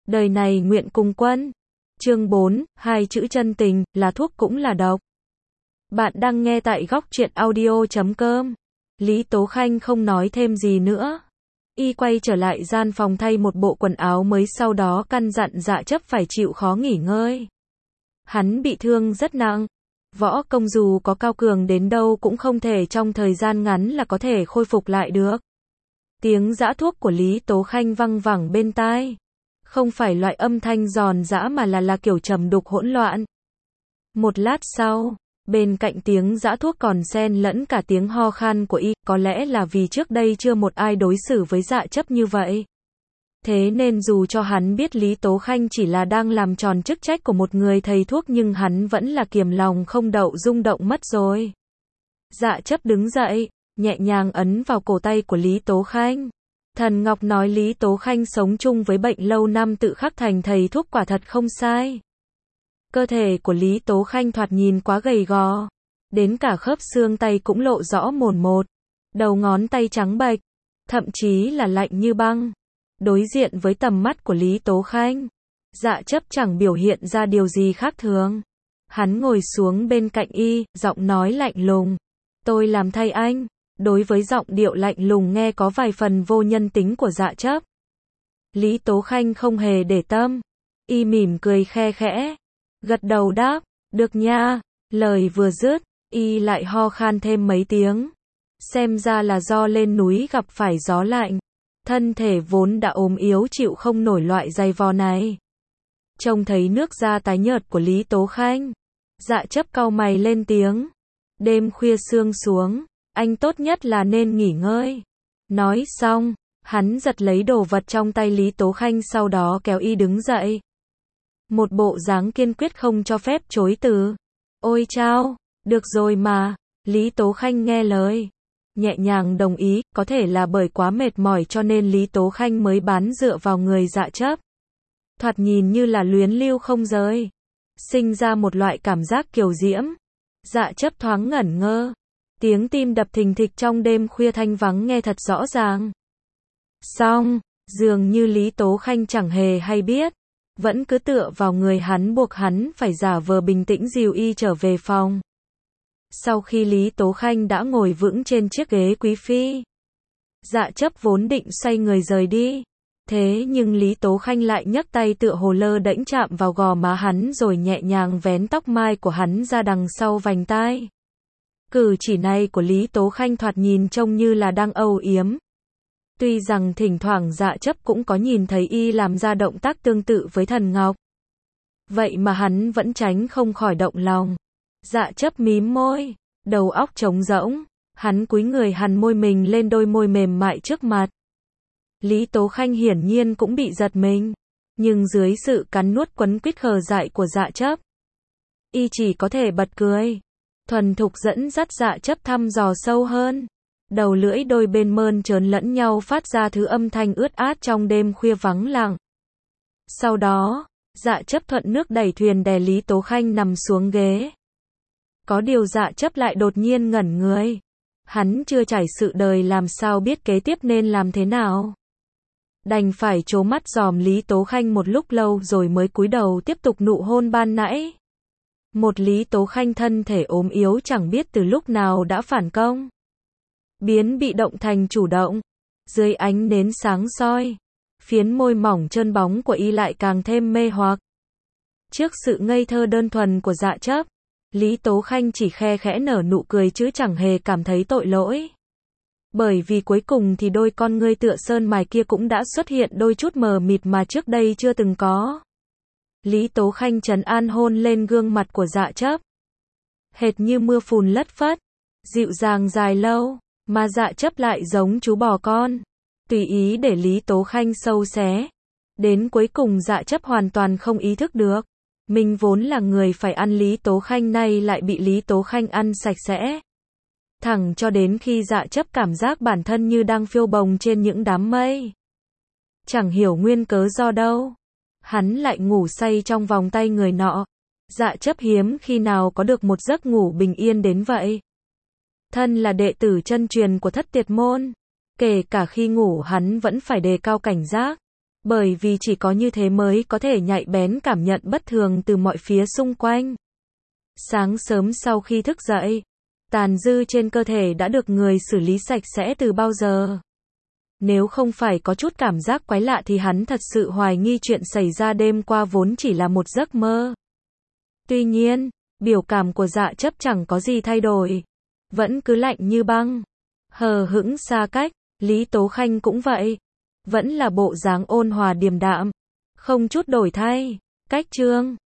Đời này nguyện cùng quân. Chương 4, hai chữ chân tình, là thuốc cũng là độc. Bạn đang nghe tại góc truyện audio.com. Lý Tố Khanh không nói thêm gì nữa. Y quay trở lại gian phòng thay một bộ quần áo mới, sau đó căn dặn Dạ Chấp phải chịu khó nghỉ ngơi. Hắn bị thương rất nặng. Võ công dù có cao cường đến đâu cũng không thể trong thời gian ngắn là có thể khôi phục lại được. Tiếng giã thuốc của Lý Tố Khanh văng vẳng bên tai. Không phải loại âm thanh giòn giã mà là kiểu trầm đục hỗn loạn. Một lát sau, bên cạnh tiếng giã thuốc còn xen lẫn cả tiếng ho khan của y, có lẽ là vì trước đây chưa một ai đối xử với Dạ Chấp như vậy. Thế nên dù cho hắn biết Lý Tố Khanh chỉ là đang làm tròn chức trách của một người thầy thuốc, nhưng hắn vẫn là kiềm lòng không đậu rung động mất rồi. Dạ Chấp đứng dậy, nhẹ nhàng ấn vào cổ tay của Lý Tố Khanh. Thần Ngọc nói Lý Tố Khanh sống chung với bệnh lâu năm tự khắc thành thầy thuốc quả thật không sai. Cơ thể của Lý Tố Khanh thoạt nhìn quá gầy gò. Đến cả khớp xương tay cũng lộ rõ mồn một. Đầu ngón tay trắng bệch, thậm chí là lạnh như băng. Đối diện với tầm mắt của Lý Tố Khanh, Dạ Chấp chẳng biểu hiện ra điều gì khác thường. Hắn ngồi xuống bên cạnh y, giọng nói lạnh lùng. Tôi làm thay anh. Đối với giọng điệu lạnh lùng nghe có vài phần vô nhân tính của Dạ Chấp, Lý Tố Khanh không hề để tâm. Y mỉm cười khe khẽ, gật đầu đáp, được nha. Lời vừa dứt, y lại ho khan thêm mấy tiếng. Xem ra là do lên núi gặp phải gió lạnh. Thân thể vốn đã ốm yếu chịu không nổi loại dày vò này. Trông thấy nước da tái nhợt của Lý Tố Khanh, Dạ Chấp cau mày lên tiếng. Đêm khuya sương xuống, anh tốt nhất là nên nghỉ ngơi. Nói xong, hắn giật lấy đồ vật trong tay Lý Tố Khanh, sau đó kéo y đứng dậy. Một bộ dáng kiên quyết không cho phép chối từ. Ôi chao, được rồi mà. Lý Tố Khanh nghe lời, nhẹ nhàng đồng ý. Có thể là bởi quá mệt mỏi cho nên Lý Tố Khanh mới bám dựa vào người Dạ Chấp. Thoạt nhìn như là luyến lưu không rời. Sinh ra một loại cảm giác kiều diễm. Dạ Chấp thoáng ngẩn ngơ. Tiếng tim đập thình thịch trong đêm khuya thanh vắng nghe thật rõ ràng. Xong, dường như Lý Tố Khanh chẳng hề hay biết, vẫn cứ tựa vào người hắn, buộc hắn phải giả vờ bình tĩnh dìu y trở về phòng. Sau khi Lý Tố Khanh đã ngồi vững trên chiếc ghế quý phi, Dạ Chấp vốn định xoay người rời đi. Thế nhưng Lý Tố Khanh lại nhấc tay tựa hồ lơ đễnh chạm vào gò má hắn rồi nhẹ nhàng vén tóc mai của hắn ra đằng sau vành tai. Cử chỉ này của Lý Tố Khanh thoạt nhìn trông như là đang âu yếm. Tuy rằng thỉnh thoảng Dạ Chấp cũng có nhìn thấy y làm ra động tác tương tự với Thần Ngọc. Vậy mà hắn vẫn tránh không khỏi động lòng. Dạ Chấp mím môi, đầu óc trống rỗng. Hắn cúi người hằn môi mình lên đôi môi mềm mại trước mặt. Lý Tố Khanh hiển nhiên cũng bị giật mình. Nhưng dưới sự cắn nuốt quấn quýt khờ dại của Dạ Chấp, y chỉ có thể bật cười. Thuần thục dẫn dắt Dạ Chấp thăm dò sâu hơn. Đầu lưỡi đôi bên mơn trớn lẫn nhau phát ra thứ âm thanh ướt át trong đêm khuya vắng lặng. Sau đó, Dạ Chấp thuận nước đẩy thuyền đè Lý Tố Khanh nằm xuống ghế. Có điều Dạ Chấp lại đột nhiên ngẩn người. Hắn chưa trải sự đời làm sao biết kế tiếp nên làm thế nào. Đành phải trố mắt dòm Lý Tố Khanh một lúc lâu rồi mới cúi đầu tiếp tục nụ hôn ban nãy. Một Lý Tố Khanh thân thể ốm yếu chẳng biết từ lúc nào đã phản công, biến bị động thành chủ động. Dưới ánh nến sáng soi, phiến môi mỏng trơn bóng của y lại càng thêm mê hoặc. Trước sự ngây thơ đơn thuần của Dạ Chấp, Lý Tố Khanh chỉ khe khẽ nở nụ cười chứ chẳng hề cảm thấy tội lỗi. Bởi vì cuối cùng thì đôi con ngươi tựa sơn mài kia cũng đã xuất hiện đôi chút mờ mịt mà trước đây chưa từng có. Lý Tố Khanh trấn an hôn lên gương mặt của Dạ Chấp. Hệt như mưa phùn lất phất, dịu dàng dài lâu, mà Dạ Chấp lại giống chú bò con, tùy ý để Lý Tố Khanh sâu xé. Đến cuối cùng Dạ Chấp hoàn toàn không ý thức được, mình vốn là người phải ăn Lý Tố Khanh nay lại bị Lý Tố Khanh ăn sạch sẽ. Thẳng cho đến khi Dạ Chấp cảm giác bản thân như đang phiêu bồng trên những đám mây. Chẳng hiểu nguyên cớ do đâu, hắn lại ngủ say trong vòng tay người nọ. Dạ Chấp hiếm khi nào có được một giấc ngủ bình yên đến vậy. Thân là đệ tử chân truyền của Thất Tiệt môn, kể cả khi ngủ hắn vẫn phải đề cao cảnh giác. Bởi vì chỉ có như thế mới có thể nhạy bén cảm nhận bất thường từ mọi phía xung quanh. Sáng sớm sau khi thức dậy, tàn dư trên cơ thể đã được người xử lý sạch sẽ từ bao giờ. Nếu không phải có chút cảm giác quái lạ thì hắn thật sự hoài nghi chuyện xảy ra đêm qua vốn chỉ là một giấc mơ. Tuy nhiên, biểu cảm của Dạ Chấp chẳng có gì thay đổi. Vẫn cứ lạnh như băng. Hờ hững xa cách, Lý Tố Khanh cũng vậy. Vẫn là bộ dáng ôn hòa điềm đạm. Không chút đổi thay. Cách chương